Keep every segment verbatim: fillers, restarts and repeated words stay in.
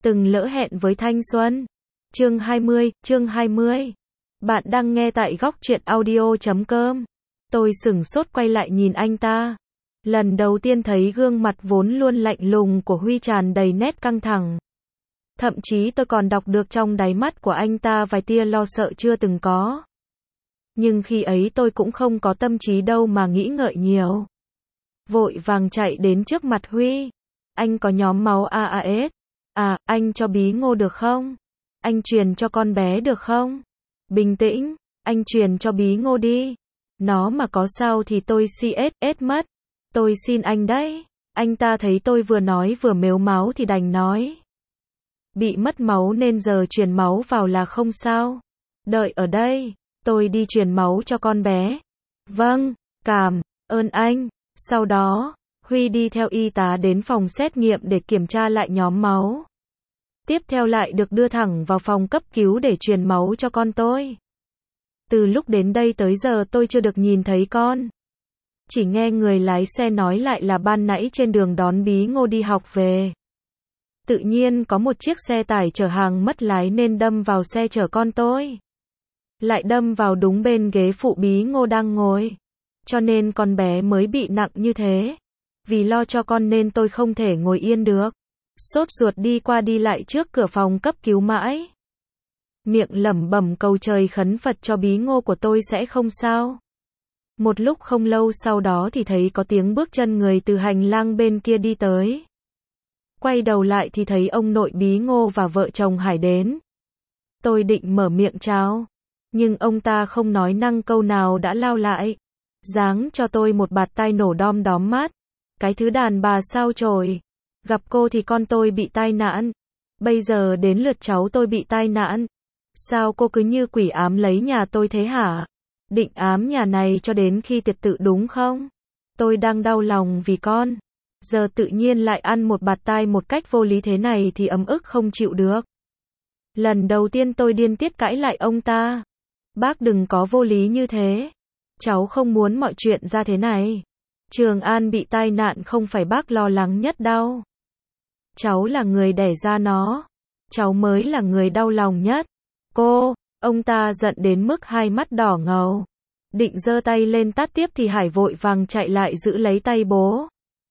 Từng lỡ hẹn với thanh xuân. Chương hai mươi, chương hai mươi. Bạn đang nghe tại góc truyện audio chấm com. Tôi sửng sốt quay lại nhìn anh ta. Lần đầu tiên thấy gương mặt vốn luôn lạnh lùng của Huy tràn đầy nét căng thẳng. Thậm chí tôi còn đọc được trong đáy mắt của anh ta vài tia lo sợ chưa từng có. Nhưng khi ấy tôi cũng không có tâm trí đâu mà nghĩ ngợi nhiều. Vội vàng chạy đến trước mặt Huy. Anh có nhóm máu a a ét. À, anh cho bí ngô được không? Anh truyền cho con bé được không? Bình tĩnh, anh truyền cho bí ngô đi. Nó mà có sao thì tôi xê ét ét mất. Tôi xin anh đấy. Anh ta thấy tôi vừa nói vừa mếu máu thì đành nói. Bị mất máu nên giờ truyền máu vào là không sao. Đợi ở đây, tôi đi truyền máu cho con bé. Vâng, cảm ơn anh. Sau đó, Huy đi theo y tá đến phòng xét nghiệm để kiểm tra lại nhóm máu. Tiếp theo lại được đưa thẳng vào phòng cấp cứu để truyền máu cho con tôi. Từ lúc đến đây tới giờ tôi chưa được nhìn thấy con. Chỉ nghe người lái xe nói lại là ban nãy trên đường đón bí ngô đi học về. Tự nhiên có một chiếc xe tải chở hàng mất lái nên đâm vào xe chở con tôi. Lại đâm vào đúng bên ghế phụ bí ngô đang ngồi. Cho nên con bé mới bị nặng như thế. Vì lo cho con nên tôi không thể ngồi yên được. Sốt ruột đi qua đi lại trước cửa phòng cấp cứu mãi. Miệng lẩm bẩm cầu trời khấn Phật cho bí ngô của tôi sẽ không sao. Một lúc không lâu sau đó thì thấy có tiếng bước chân người từ hành lang bên kia đi tới. Quay đầu lại thì thấy ông nội bí ngô và vợ chồng Hải đến. Tôi định mở miệng chào. Nhưng ông ta không nói năng câu nào đã lao lại. Giáng cho tôi một bạt tai nổ đom đóm mát. Cái thứ đàn bà sao chổi. Gặp cô thì con tôi bị tai nạn. Bây giờ đến lượt cháu tôi bị tai nạn. Sao cô cứ như quỷ ám lấy nhà tôi thế hả? Định ám nhà này cho đến khi tiệt tự đúng không? Tôi đang đau lòng vì con. Giờ tự nhiên lại ăn một bạt tai một cách vô lý thế này thì ấm ức không chịu được. Lần đầu tiên tôi điên tiết cãi lại ông ta. Bác đừng có vô lý như thế. Cháu không muốn mọi chuyện ra thế này. Trường An bị tai nạn không phải bác lo lắng nhất đâu. Cháu là người đẻ ra nó. Cháu mới là người đau lòng nhất. Cô, ông ta giận đến mức hai mắt đỏ ngầu. Định giơ tay lên tát tiếp thì Hải vội vàng chạy lại giữ lấy tay bố.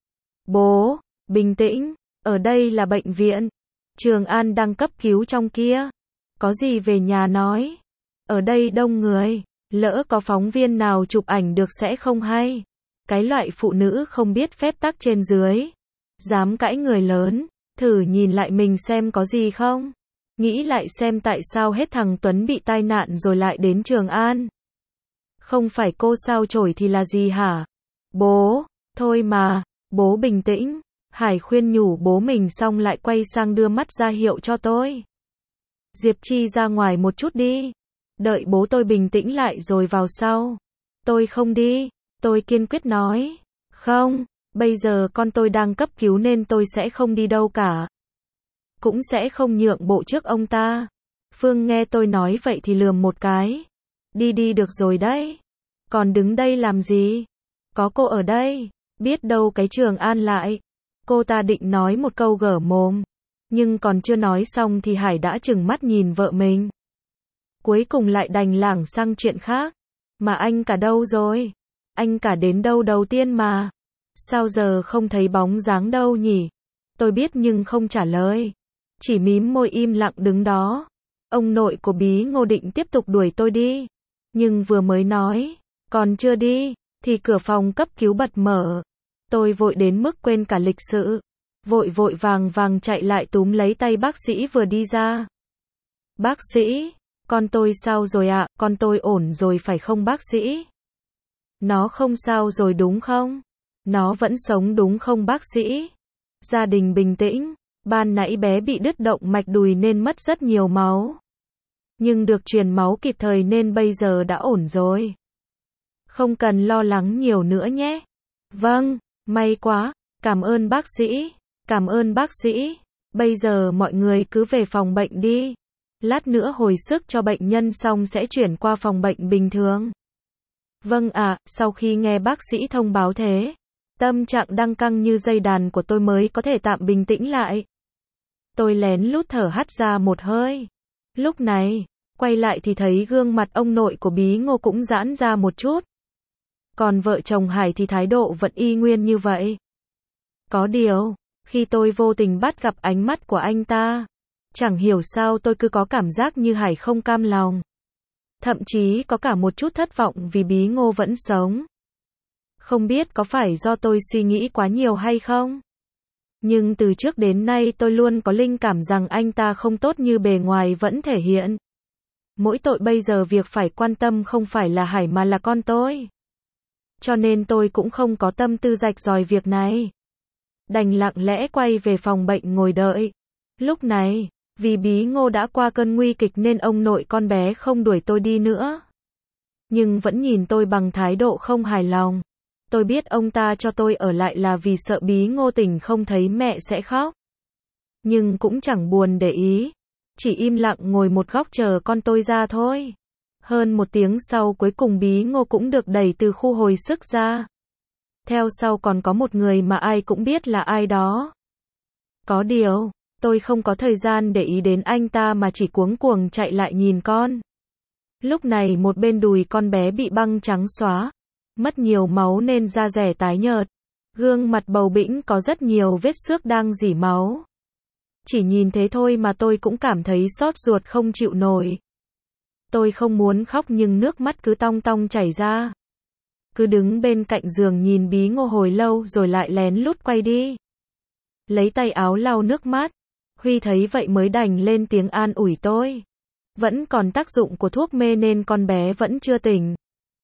Bố, bình tĩnh, ở đây là bệnh viện. Trường An đang cấp cứu trong kia. Có gì về nhà nói. Ở đây đông người, lỡ có phóng viên nào chụp ảnh được sẽ không hay. Cái loại phụ nữ không biết phép tắc trên dưới. Dám cãi người lớn, thử nhìn lại mình xem có gì không. Nghĩ lại xem tại sao hết thằng Tuấn bị tai nạn rồi lại đến Trường An. Không phải cô sao chổi thì là gì hả? Bố, thôi mà, bố bình tĩnh. Hải khuyên nhủ bố mình xong lại quay sang đưa mắt ra hiệu cho tôi. Diệp Chi ra ngoài một chút đi. Đợi bố tôi bình tĩnh lại rồi vào sau. Tôi không đi, tôi kiên quyết nói. Không, bây giờ con tôi đang cấp cứu nên tôi sẽ không đi đâu cả. Cũng sẽ không nhượng bộ trước ông ta. Phương nghe tôi nói vậy thì lườm một cái. Đi đi được rồi đấy. Còn đứng đây làm gì? Có cô ở đây. Biết đâu cái Trường An lại. Cô ta định nói một câu gở mồm. Nhưng còn chưa nói xong thì Hải đã trừng mắt nhìn vợ mình. Cuối cùng lại đành lảng sang chuyện khác. Mà anh cả đâu rồi? Anh cả đến đâu đầu tiên mà? Sao giờ không thấy bóng dáng đâu nhỉ? Tôi biết nhưng không trả lời. Chỉ mím môi im lặng đứng đó. Ông nội của bí ngô định tiếp tục đuổi tôi đi. Nhưng vừa mới nói, còn chưa đi, thì cửa phòng cấp cứu bật mở. Tôi vội đến mức quên cả lịch sự. Vội vội vàng vàng chạy lại túm lấy tay bác sĩ vừa đi ra. Bác sĩ, con tôi sao rồi ạ? Con tôi ổn rồi phải không bác sĩ? Nó không sao rồi đúng không? Nó vẫn sống đúng không bác sĩ? Gia đình bình tĩnh. Ban nãy bé bị đứt động mạch đùi nên mất rất nhiều máu. Nhưng được truyền máu kịp thời nên bây giờ đã ổn rồi. Không cần lo lắng nhiều nữa nhé. Vâng, may quá. Cảm ơn bác sĩ. Cảm ơn bác sĩ. Bây giờ mọi người cứ về phòng bệnh đi. Lát nữa hồi sức cho bệnh nhân xong sẽ chuyển qua phòng bệnh bình thường. Vâng ạ, à, sau khi nghe bác sĩ thông báo thế, tâm trạng đang căng như dây đàn của tôi mới có thể tạm bình tĩnh lại. Tôi lén lút thở hắt ra một hơi. Lúc này, quay lại thì thấy gương mặt ông nội của Bí Ngô cũng giãn ra một chút. Còn vợ chồng Hải thì thái độ vẫn y nguyên như vậy. Có điều, khi tôi vô tình bắt gặp ánh mắt của anh ta, chẳng hiểu sao tôi cứ có cảm giác như Hải không cam lòng. Thậm chí có cả một chút thất vọng vì Bí Ngô vẫn sống. Không biết có phải do tôi suy nghĩ quá nhiều hay không? Nhưng từ trước đến nay tôi luôn có linh cảm rằng anh ta không tốt như bề ngoài vẫn thể hiện. Mỗi tội bây giờ việc phải quan tâm không phải là Hải mà là con tôi. Cho nên tôi cũng không có tâm tư rạch ròi việc này. Đành lặng lẽ quay về phòng bệnh ngồi đợi. Lúc này, vì Bí Ngô đã qua cơn nguy kịch nên ông nội con bé không đuổi tôi đi nữa. Nhưng vẫn nhìn tôi bằng thái độ không hài lòng. Tôi biết ông ta cho tôi ở lại là vì sợ Bí Ngô tỉnh không thấy mẹ sẽ khóc. Nhưng cũng chẳng buồn để ý. Chỉ im lặng ngồi một góc chờ con tôi ra thôi. Hơn một tiếng sau cuối cùng Bí Ngô cũng được đẩy từ khu hồi sức ra. Theo sau còn có một người mà ai cũng biết là ai đó. Có điều, tôi không có thời gian để ý đến anh ta mà chỉ cuống cuồng chạy lại nhìn con. Lúc này một bên đùi con bé bị băng trắng xóa. Mất nhiều máu nên da rẻ tái nhợt. Gương mặt bầu bĩnh có rất nhiều vết xước đang rỉ máu. Chỉ nhìn thế thôi mà tôi cũng cảm thấy xót ruột không chịu nổi. Tôi không muốn khóc nhưng nước mắt cứ tong tong chảy ra. Cứ đứng bên cạnh giường nhìn Bí Ngô hồi lâu rồi lại lén lút quay đi. Lấy tay áo lau nước mắt. Huy thấy vậy mới đành lên tiếng an ủi tôi. Vẫn còn tác dụng của thuốc mê nên con bé vẫn chưa tỉnh.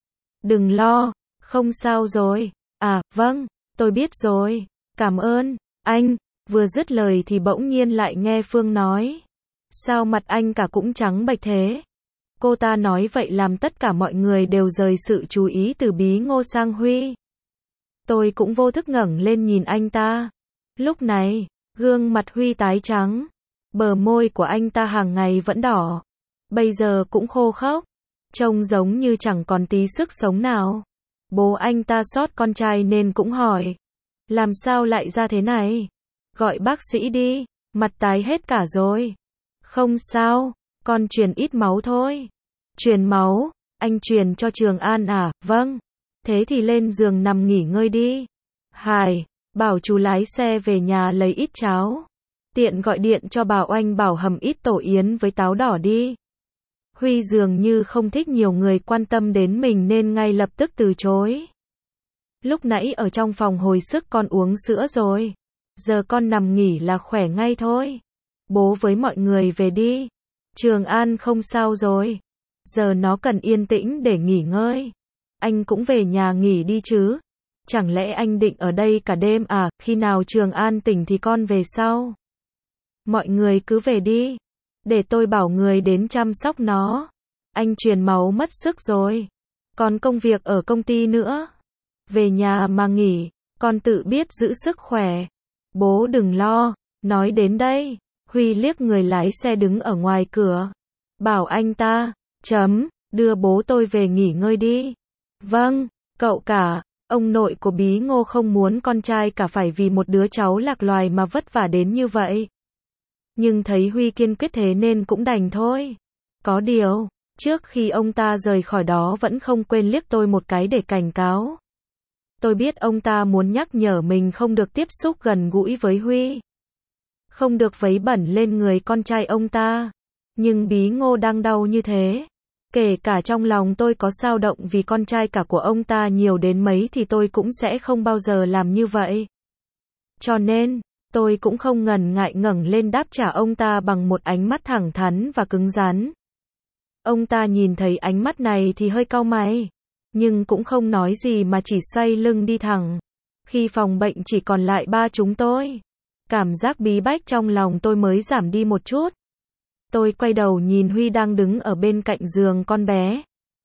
Đừng lo, không sao rồi. À, vâng, tôi biết rồi. Cảm ơn, anh. Vừa dứt lời thì bỗng nhiên lại nghe Phương nói. Sao mặt anh cả cũng trắng bệch thế? Cô ta nói vậy làm tất cả mọi người đều rời sự chú ý từ Bí Ngô sang Huy. Tôi cũng vô thức ngẩng lên nhìn anh ta. Lúc này, gương mặt Huy tái trắng. Bờ môi của anh ta hàng ngày vẫn đỏ. Bây giờ cũng khô khốc. Trông giống như chẳng còn tí sức sống nào. Bố anh ta xót con trai nên cũng hỏi. Làm sao lại ra thế này? Gọi bác sĩ đi. Mặt tái hết cả rồi. Không sao, con truyền ít máu thôi. Truyền máu, anh truyền cho Trường An à? Vâng. Thế thì lên giường nằm nghỉ ngơi đi. Hải, bảo chú lái xe về nhà lấy ít cháo. Tiện gọi điện cho bà Oanh bảo hầm ít tổ yến với táo đỏ đi. Huy dường như không thích nhiều người quan tâm đến mình nên ngay lập tức từ chối. Lúc nãy ở trong phòng hồi sức con uống sữa rồi. Giờ con nằm nghỉ là khỏe ngay thôi. Bố với mọi người về đi. Trường An không sao rồi. Giờ nó cần yên tĩnh để nghỉ ngơi. Anh cũng về nhà nghỉ đi chứ. Chẳng lẽ anh định ở đây cả đêm à? Khi nào Trường An tỉnh thì con về sau. Mọi người cứ về đi. Để tôi bảo người đến chăm sóc nó. Anh truyền máu mất sức rồi. Còn công việc ở công ty nữa. Về nhà mà nghỉ. Con tự biết giữ sức khỏe. Bố đừng lo. Nói đến đây, Huy liếc người lái xe đứng ở ngoài cửa. Bảo anh ta, chấm, đưa bố tôi về nghỉ ngơi đi. Vâng, cậu cả, ông nội của Bí Ngô không muốn con trai cả phải vì một đứa cháu lạc loài mà vất vả đến như vậy. Nhưng thấy Huy kiên quyết thế nên cũng đành thôi. Có điều, trước khi ông ta rời khỏi đó vẫn không quên liếc tôi một cái để cảnh cáo. Tôi biết ông ta muốn nhắc nhở mình không được tiếp xúc gần gũi với Huy. Không được vấy bẩn lên người con trai ông ta. Nhưng Bí Ngô đang đau như thế. Kể cả trong lòng tôi có dao động vì con trai cả của ông ta nhiều đến mấy thì tôi cũng sẽ không bao giờ làm như vậy. Cho nên, tôi cũng không ngần ngại ngẩng lên đáp trả ông ta bằng một ánh mắt thẳng thắn và cứng rắn. Ông ta nhìn thấy ánh mắt này thì hơi cau mày. Nhưng cũng không nói gì mà chỉ xoay lưng đi thẳng. Khi phòng bệnh chỉ còn lại ba chúng tôi. Cảm giác bí bách trong lòng tôi mới giảm đi một chút. Tôi quay đầu nhìn Huy đang đứng ở bên cạnh giường con bé.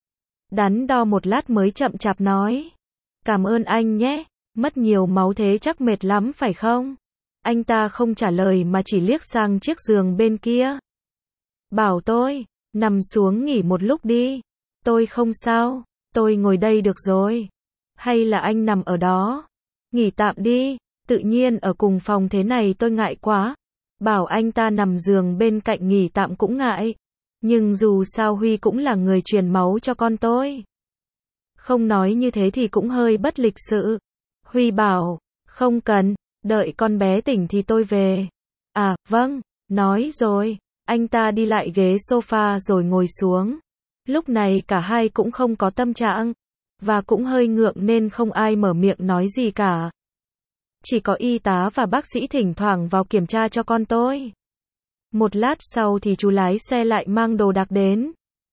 Đắn đo một lát mới chậm chạp nói. Cảm ơn anh nhé, mất nhiều máu thế chắc mệt lắm phải không? Anh ta không trả lời mà chỉ liếc sang chiếc giường bên kia. Bảo tôi, nằm xuống nghỉ một lúc đi. Tôi không sao, tôi ngồi đây được rồi. Hay là anh nằm ở đó? Nghỉ tạm đi, tự nhiên ở cùng phòng thế này tôi ngại quá. Bảo anh ta nằm giường bên cạnh nghỉ tạm cũng ngại. Nhưng dù sao Huy cũng là người truyền máu cho con tôi. Không nói như thế thì cũng hơi bất lịch sự. Huy bảo, không cần, đợi con bé tỉnh thì tôi về. À, vâng, nói rồi. Anh ta đi lại ghế sofa rồi ngồi xuống. Lúc này cả hai cũng không có tâm trạng. Và cũng hơi ngượng nên không ai mở miệng nói gì cả. Chỉ có y tá và bác sĩ thỉnh thoảng vào kiểm tra cho con tôi. Một lát sau thì chú lái xe lại mang đồ đạc đến.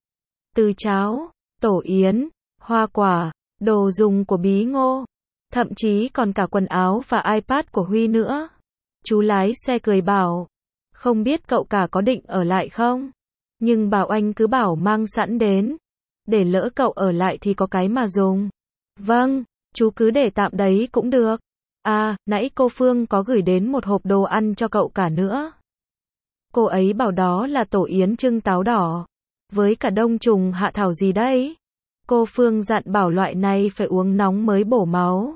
Từ cháo, tổ yến, hoa quả, đồ dùng của Bí Ngô. Thậm chí còn cả quần áo và iPad của Huy nữa. Chú lái xe cười bảo, không biết cậu cả có định ở lại không? Nhưng bảo anh cứ bảo mang sẵn đến. Để lỡ cậu ở lại thì có cái mà dùng. Vâng, chú cứ để tạm đấy cũng được. À, nãy cô Phương có gửi đến một hộp đồ ăn cho cậu cả nữa. Cô ấy bảo đó là tổ yến trưng táo đỏ. Với cả đông trùng hạ thảo gì đấy. Cô Phương dặn bảo loại này phải uống nóng mới bổ máu.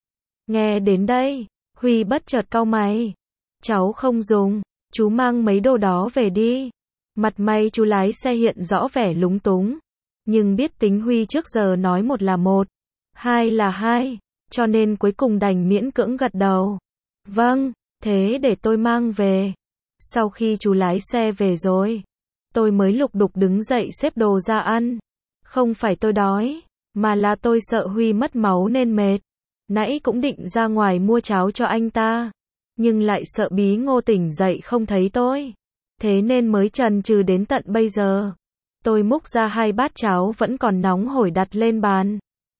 Nghe đến đây, Huy bất chợt cau mày. Cháu không dùng, chú mang mấy đồ đó về đi. Mặt mày chú lái xe hiện rõ vẻ lúng túng. Nhưng biết tính Huy trước giờ nói một là một, hai là hai, cho nên cuối cùng đành miễn cưỡng gật đầu. Vâng, thế để tôi mang về. Sau khi chú lái xe về rồi, tôi mới lục đục đứng dậy xếp đồ ra ăn. Không phải tôi đói, mà là tôi sợ Huy mất máu nên mệt. Nãy cũng định ra ngoài mua cháo cho anh ta, nhưng lại sợ Bí Ngô tỉnh dậy không thấy tôi. Thế nên mới chần chừ đến tận bây giờ. Tôi múc ra hai bát cháo vẫn còn nóng hổi đặt lên bàn.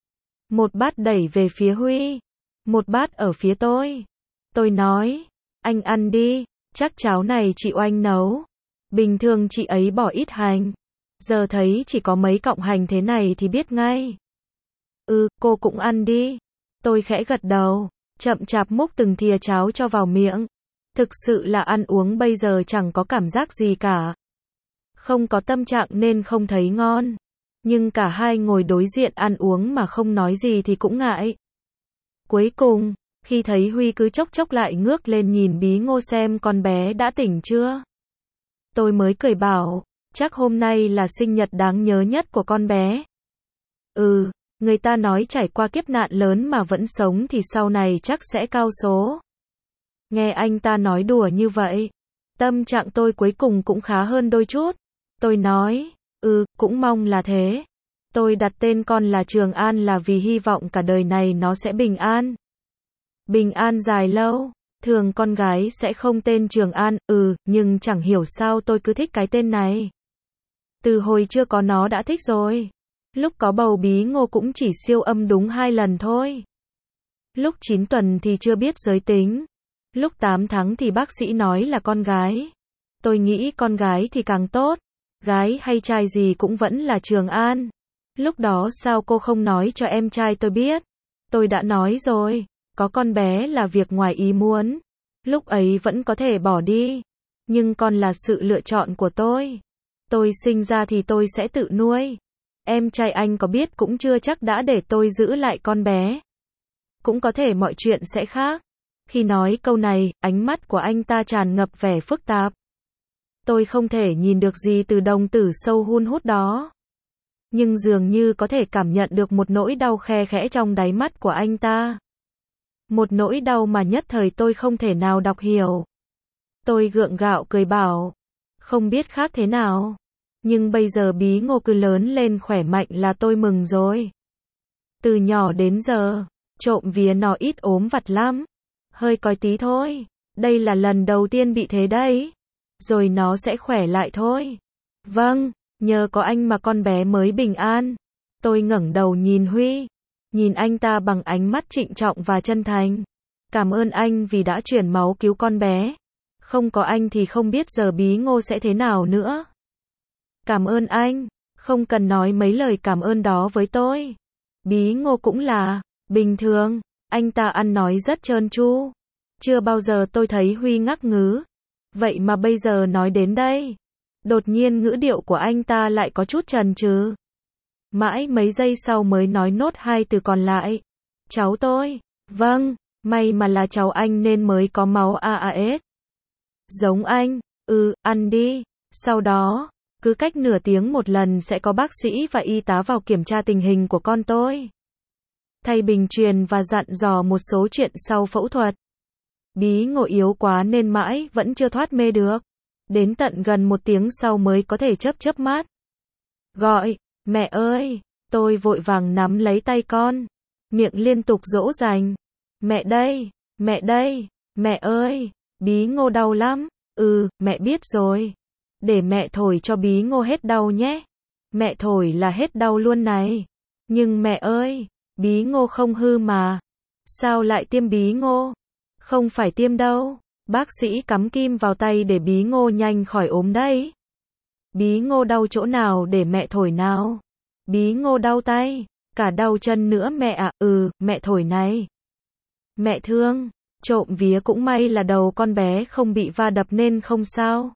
Một bát đẩy về phía Huy, một bát ở phía tôi. Tôi nói, anh ăn đi, chắc cháo này chị Oanh nấu. Bình thường chị ấy bỏ ít hành. Giờ thấy chỉ có mấy cọng hành thế này thì biết ngay. Ừ, cô cũng ăn đi. Tôi khẽ gật đầu, chậm chạp múc từng thìa cháo cho vào miệng. Thực sự là ăn uống bây giờ chẳng có cảm giác gì cả. Không có tâm trạng nên không thấy ngon. Nhưng cả hai ngồi đối diện ăn uống mà không nói gì thì cũng ngại. Cuối cùng, khi thấy Huy cứ chốc chốc lại ngước lên nhìn Bí Ngô xem con bé đã tỉnh chưa. Tôi mới cười bảo, chắc hôm nay là sinh nhật đáng nhớ nhất của con bé. Ừ, người ta nói trải qua kiếp nạn lớn mà vẫn sống thì sau này chắc sẽ cao số. Nghe anh ta nói đùa như vậy, tâm trạng tôi cuối cùng cũng khá hơn đôi chút. Tôi nói, ừ, cũng mong là thế. Tôi đặt tên con là Trường An là vì hy vọng cả đời này nó sẽ bình an. Bình an dài lâu, thường con gái sẽ không tên Trường An, ừ, nhưng chẳng hiểu sao tôi cứ thích cái tên này. Từ hồi chưa có nó đã thích rồi. Lúc có bầu Bí Ngô cũng chỉ siêu âm đúng hai lần thôi. Lúc chín tuần thì chưa biết giới tính. Lúc tám tháng thì bác sĩ nói là con gái. Tôi nghĩ con gái thì càng tốt. Gái hay trai gì cũng vẫn là Trường An. Lúc đó sao cô không nói cho em trai tôi biết? Tôi đã nói rồi, có con bé là việc ngoài ý muốn. Lúc ấy vẫn có thể bỏ đi. Nhưng con là sự lựa chọn của tôi. Tôi sinh ra thì tôi sẽ tự nuôi. Em trai anh có biết cũng chưa chắc đã để tôi giữ lại con bé. Cũng có thể mọi chuyện sẽ khác. Khi nói câu này, ánh mắt của anh ta tràn ngập vẻ phức tạp. Tôi không thể nhìn được gì từ đồng tử sâu hun hút đó. Nhưng dường như có thể cảm nhận được một nỗi đau khe khẽ trong đáy mắt của anh ta. Một nỗi đau mà nhất thời tôi không thể nào đọc hiểu. Tôi gượng gạo cười bảo, không biết khác thế nào. Nhưng bây giờ Bí Ngô cứ lớn lên khỏe mạnh là tôi mừng rồi. Từ nhỏ đến giờ, trộm vía nó ít ốm vặt lắm. Hơi còi tí thôi. Đây là lần đầu tiên bị thế đấy. Rồi nó sẽ khỏe lại thôi. Vâng, nhờ có anh mà con bé mới bình an. Tôi ngẩng đầu nhìn Huy. Nhìn anh ta bằng ánh mắt trịnh trọng và chân thành. Cảm ơn anh vì đã chuyển máu cứu con bé. Không có anh thì không biết giờ Bí Ngô sẽ thế nào nữa. Cảm ơn anh. Không cần nói mấy lời cảm ơn đó với tôi. Bí Ngô cũng là bình thường. Anh ta ăn nói rất trơn tru. Chưa bao giờ tôi thấy Huy ngắc ngứ. Vậy mà bây giờ nói đến đây, đột nhiên ngữ điệu của anh ta lại có chút chần chừ. Mãi mấy giây sau mới nói nốt hai từ còn lại. Cháu tôi. Vâng, may mà là cháu anh nên mới có máu a a ét. Giống anh, ừ, ăn đi. Sau đó, cứ cách nửa tiếng một lần sẽ có bác sĩ và y tá vào kiểm tra tình hình của con tôi. Thay bình truyền và dặn dò một số chuyện sau phẫu thuật. Bí Ngô yếu quá nên mãi vẫn chưa thoát mê được. Đến tận gần một tiếng sau mới có thể chớp chớp mắt. Gọi, mẹ ơi, tôi vội vàng nắm lấy tay con. Miệng liên tục dỗ dành. Mẹ đây, mẹ đây, mẹ ơi, Bí Ngô đau lắm. Ừ, mẹ biết rồi. Để mẹ thổi cho Bí Ngô hết đau nhé. Mẹ thổi là hết đau luôn này. Nhưng mẹ ơi, Bí Ngô không hư mà. Sao lại tiêm Bí Ngô? Không phải tiêm đâu. Bác sĩ cắm kim vào tay để Bí Ngô nhanh khỏi ốm đấy. Bí Ngô đau chỗ nào để mẹ thổi nào? Bí Ngô đau tay, cả đau chân nữa mẹ ạ. À, ừ, mẹ thổi này. Mẹ thương, trộm vía cũng may là đầu con bé không bị va đập nên không sao.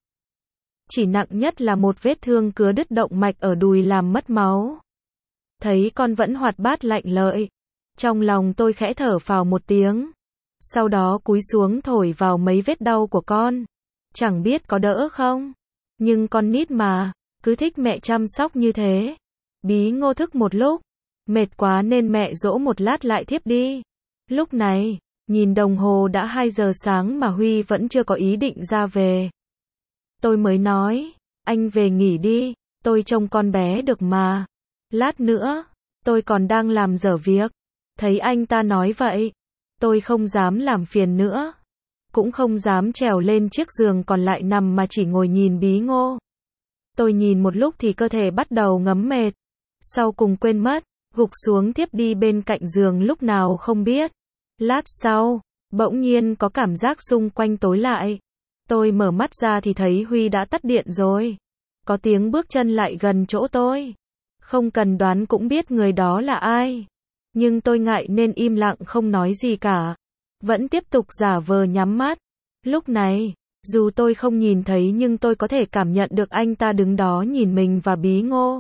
Chỉ nặng nhất là một vết thương cứa đứt động mạch ở đùi làm mất máu. Thấy con vẫn hoạt bát lạnh lợi. Trong lòng tôi khẽ thở phào một tiếng. Sau đó cúi xuống thổi vào mấy vết đau của con. Chẳng biết có đỡ không? Nhưng con nít mà, cứ thích mẹ chăm sóc như thế. Bí Ngô thức một lúc. Mệt quá nên mẹ dỗ một lát lại thiếp đi. Lúc này, nhìn đồng hồ đã hai giờ sáng mà Huy vẫn chưa có ý định ra về. Tôi mới nói, anh về nghỉ đi, tôi trông con bé được mà. Lát nữa, tôi còn đang làm dở việc. Thấy anh ta nói vậy, tôi không dám làm phiền nữa. Cũng không dám trèo lên chiếc giường còn lại nằm mà chỉ ngồi nhìn Bí Ngô. Tôi nhìn một lúc thì cơ thể bắt đầu ngấm mệt. Sau cùng quên mất, gục xuống thiếp đi bên cạnh giường lúc nào không biết. Lát sau, bỗng nhiên có cảm giác xung quanh tối lại. Tôi mở mắt ra thì thấy Huy đã tắt điện rồi. Có tiếng bước chân lại gần chỗ tôi. Không cần đoán cũng biết người đó là ai. Nhưng tôi ngại nên im lặng không nói gì cả. Vẫn tiếp tục giả vờ nhắm mắt. Lúc này, dù tôi không nhìn thấy nhưng tôi có thể cảm nhận được anh ta đứng đó nhìn mình và Bí Ngô.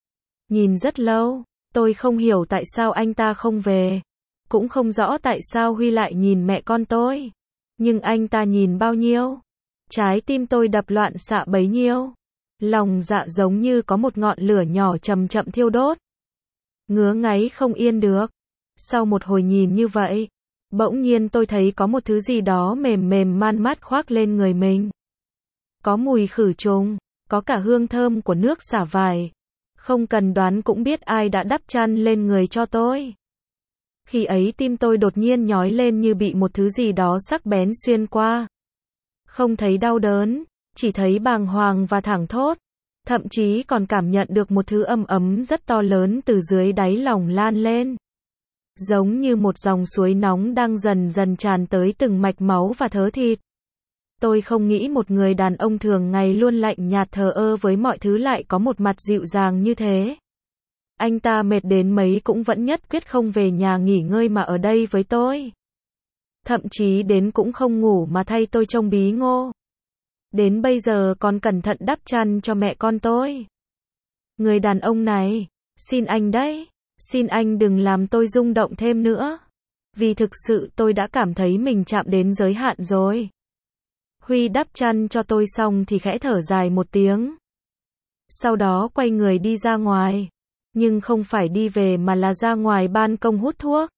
Nhìn rất lâu, tôi không hiểu tại sao anh ta không về. Cũng không rõ tại sao Huy lại nhìn mẹ con tôi. Nhưng anh ta nhìn bao nhiêu? Trái tim tôi đập loạn xạ bấy nhiêu. Lòng dạ giống như có một ngọn lửa nhỏ chậm chậm thiêu đốt. Ngứa ngáy không yên được. Sau một hồi nhìn như vậy, bỗng nhiên tôi thấy có một thứ gì đó mềm mềm man mát khoác lên người mình. Có mùi khử trùng, có cả hương thơm của nước xả vải. Không cần đoán cũng biết ai đã đắp chăn lên người cho tôi. Khi ấy tim tôi đột nhiên nhói lên như bị một thứ gì đó sắc bén xuyên qua. Không thấy đau đớn, chỉ thấy bàng hoàng và thảng thốt. Thậm chí còn cảm nhận được một thứ ấm ấm rất to lớn từ dưới đáy lòng lan lên. Giống như một dòng suối nóng đang dần dần tràn tới từng mạch máu và thớ thịt. Tôi không nghĩ một người đàn ông thường ngày luôn lạnh nhạt thờ ơ với mọi thứ lại có một mặt dịu dàng như thế. Anh ta mệt đến mấy cũng vẫn nhất quyết không về nhà nghỉ ngơi mà ở đây với tôi. Thậm chí đến cũng không ngủ mà thay tôi trông Bí Ngô. Đến bây giờ còn cẩn thận đắp chăn cho mẹ con tôi. Người đàn ông này, xin anh đấy, xin anh đừng làm tôi rung động thêm nữa. Vì thực sự tôi đã cảm thấy mình chạm đến giới hạn rồi. Huy đắp chăn cho tôi xong thì khẽ thở dài một tiếng. Sau đó quay người đi ra ngoài. Nhưng không phải đi về mà là ra ngoài ban công hút thuốc.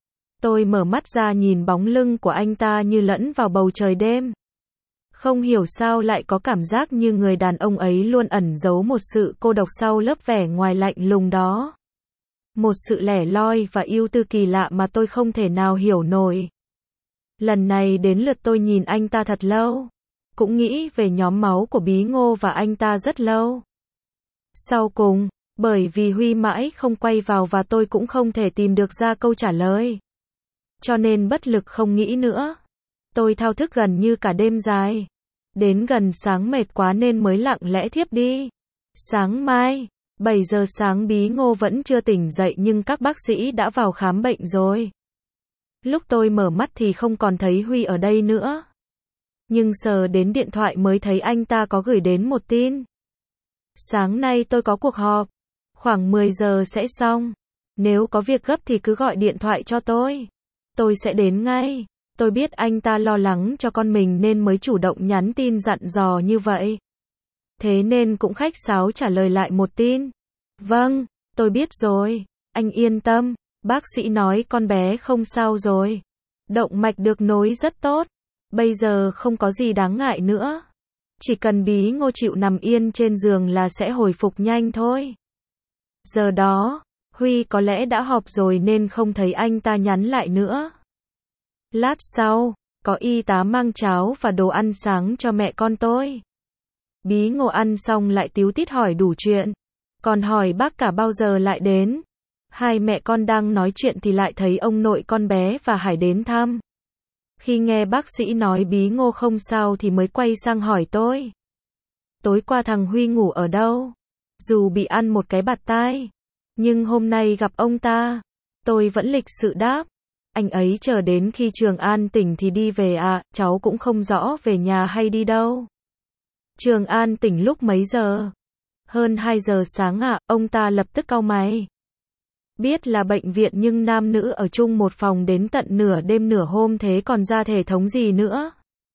Tôi mở mắt ra nhìn bóng lưng của anh ta như lẫn vào bầu trời đêm. Không hiểu sao lại có cảm giác như người đàn ông ấy luôn ẩn giấu một sự cô độc sau lớp vẻ ngoài lạnh lùng đó. Một sự lẻ loi và ưu tư kỳ lạ mà tôi không thể nào hiểu nổi. Lần này đến lượt tôi nhìn anh ta thật lâu. Cũng nghĩ về nhóm máu của Bí Ngô và anh ta rất lâu. Sau cùng, bởi vì Huy mãi không quay vào và tôi cũng không thể tìm được ra câu trả lời. Cho nên bất lực không nghĩ nữa. Tôi thao thức gần như cả đêm dài. Đến gần sáng mệt quá nên mới lặng lẽ thiếp đi. Sáng mai, bảy giờ sáng Bí Ngô vẫn chưa tỉnh dậy nhưng các bác sĩ đã vào khám bệnh rồi. Lúc tôi mở mắt thì không còn thấy Huy ở đây nữa. Nhưng sờ đến điện thoại mới thấy anh ta có gửi đến một tin. Sáng nay tôi có cuộc họp. Khoảng mười giờ sẽ xong. Nếu có việc gấp thì cứ gọi điện thoại cho tôi. Tôi sẽ đến ngay. Tôi biết anh ta lo lắng cho con mình nên mới chủ động nhắn tin dặn dò như vậy. Thế nên cũng khách sáo trả lời lại một tin. Vâng, tôi biết rồi, anh yên tâm, bác sĩ nói con bé không sao rồi. Động mạch được nối rất tốt, bây giờ không có gì đáng ngại nữa. Chỉ cần Bí Ngô chịu nằm yên trên giường là sẽ hồi phục nhanh thôi. Giờ đó, Huy có lẽ đã họp rồi nên không thấy anh ta nhắn lại nữa. Lát sau, có y tá mang cháo và đồ ăn sáng cho mẹ con tôi. Bí Ngô ăn xong lại tíu tít hỏi đủ chuyện. Còn hỏi bác cả bao giờ lại đến. Hai mẹ con đang nói chuyện thì lại thấy ông nội con bé và Hải đến thăm. Khi nghe bác sĩ nói Bí Ngô không sao thì mới quay sang hỏi tôi. Tối qua thằng Huy ngủ ở đâu? Dù bị ăn một cái bạt tai, nhưng hôm nay gặp ông ta, tôi vẫn lịch sự đáp. Anh ấy chờ đến khi Trường An tỉnh thì đi về ạ, à, cháu cũng không rõ về nhà hay đi đâu. Trường An tỉnh lúc mấy giờ? Hơn hai giờ sáng ạ, à, ông ta lập tức cau mày. Biết là bệnh viện nhưng nam nữ ở chung một phòng đến tận nửa đêm nửa hôm thế còn ra thể thống gì nữa.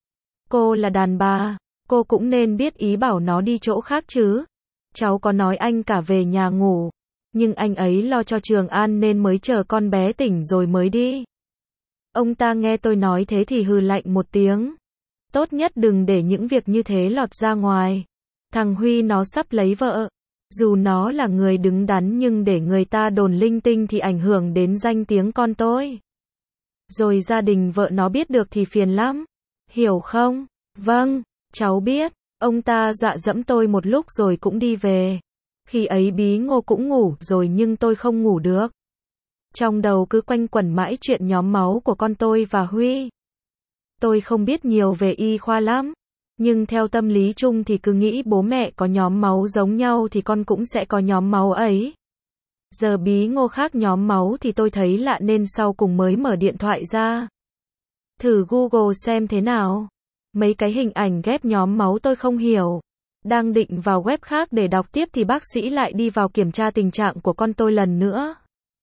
Cô là đàn bà, cô cũng nên biết ý bảo nó đi chỗ khác chứ. Cháu có nói anh cả về nhà ngủ, nhưng anh ấy lo cho Trường An nên mới chờ con bé tỉnh rồi mới đi. Ông ta nghe tôi nói thế thì hừ lạnh một tiếng. Tốt nhất đừng để những việc như thế lọt ra ngoài. Thằng Huy nó sắp lấy vợ. Dù nó là người đứng đắn nhưng để người ta đồn linh tinh thì ảnh hưởng đến danh tiếng con tôi. Rồi gia đình vợ nó biết được thì phiền lắm. Hiểu không? Vâng, cháu biết. Ông ta dọa dẫm tôi một lúc rồi cũng đi về. Khi ấy Bí Ngô cũng ngủ rồi nhưng tôi không ngủ được. Trong đầu cứ quanh quẩn mãi chuyện nhóm máu của con tôi và Huy. Tôi không biết nhiều về y khoa lắm. Nhưng theo tâm lý chung thì cứ nghĩ bố mẹ có nhóm máu giống nhau thì con cũng sẽ có nhóm máu ấy. Giờ Bí Ngô khác nhóm máu thì tôi thấy lạ nên sau cùng mới mở điện thoại ra. Thử Google xem thế nào. Mấy cái hình ảnh ghép nhóm máu tôi không hiểu. Đang định vào web khác để đọc tiếp thì bác sĩ lại đi vào kiểm tra tình trạng của con tôi lần nữa.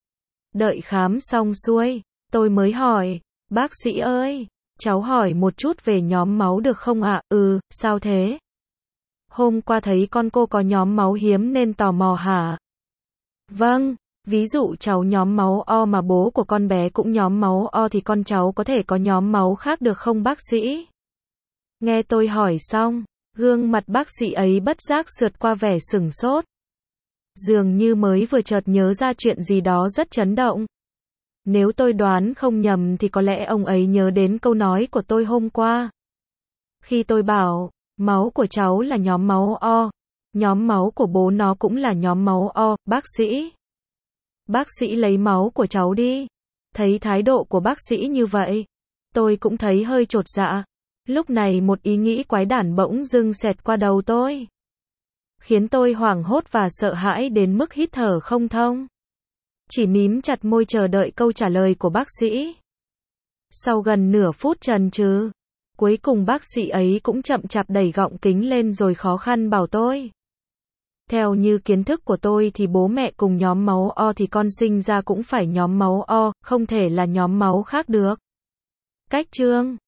Đợi khám xong xuôi, tôi mới hỏi, bác sĩ ơi, cháu hỏi một chút về nhóm máu được không ạ? À? Ừ, sao thế? Hôm qua thấy con cô có nhóm máu hiếm nên tò mò hả? Vâng, ví dụ cháu nhóm máu O mà bố của con bé cũng nhóm máu O thì con cháu có thể có nhóm máu khác được không bác sĩ? Nghe tôi hỏi xong, gương mặt bác sĩ ấy bất giác sượt qua vẻ sửng sốt. Dường như mới vừa chợt nhớ ra chuyện gì đó rất chấn động. Nếu tôi đoán không nhầm thì có lẽ ông ấy nhớ đến câu nói của tôi hôm qua. Khi tôi bảo, máu của cháu là nhóm máu O, nhóm máu của bố nó cũng là nhóm máu O, bác sĩ. Bác sĩ lấy máu của cháu đi. Thấy thái độ của bác sĩ như vậy, tôi cũng thấy hơi chột dạ. Lúc này một ý nghĩ quái đản bỗng dưng xẹt qua đầu tôi. Khiến tôi hoảng hốt và sợ hãi đến mức hít thở không thông. Chỉ mím chặt môi chờ đợi câu trả lời của bác sĩ. Sau gần nửa phút chần chừ, cuối cùng bác sĩ ấy cũng chậm chạp đẩy gọng kính lên rồi khó khăn bảo tôi. Theo như kiến thức của tôi thì bố mẹ cùng nhóm máu O thì con sinh ra cũng phải nhóm máu O, không thể là nhóm máu khác được. Cách chương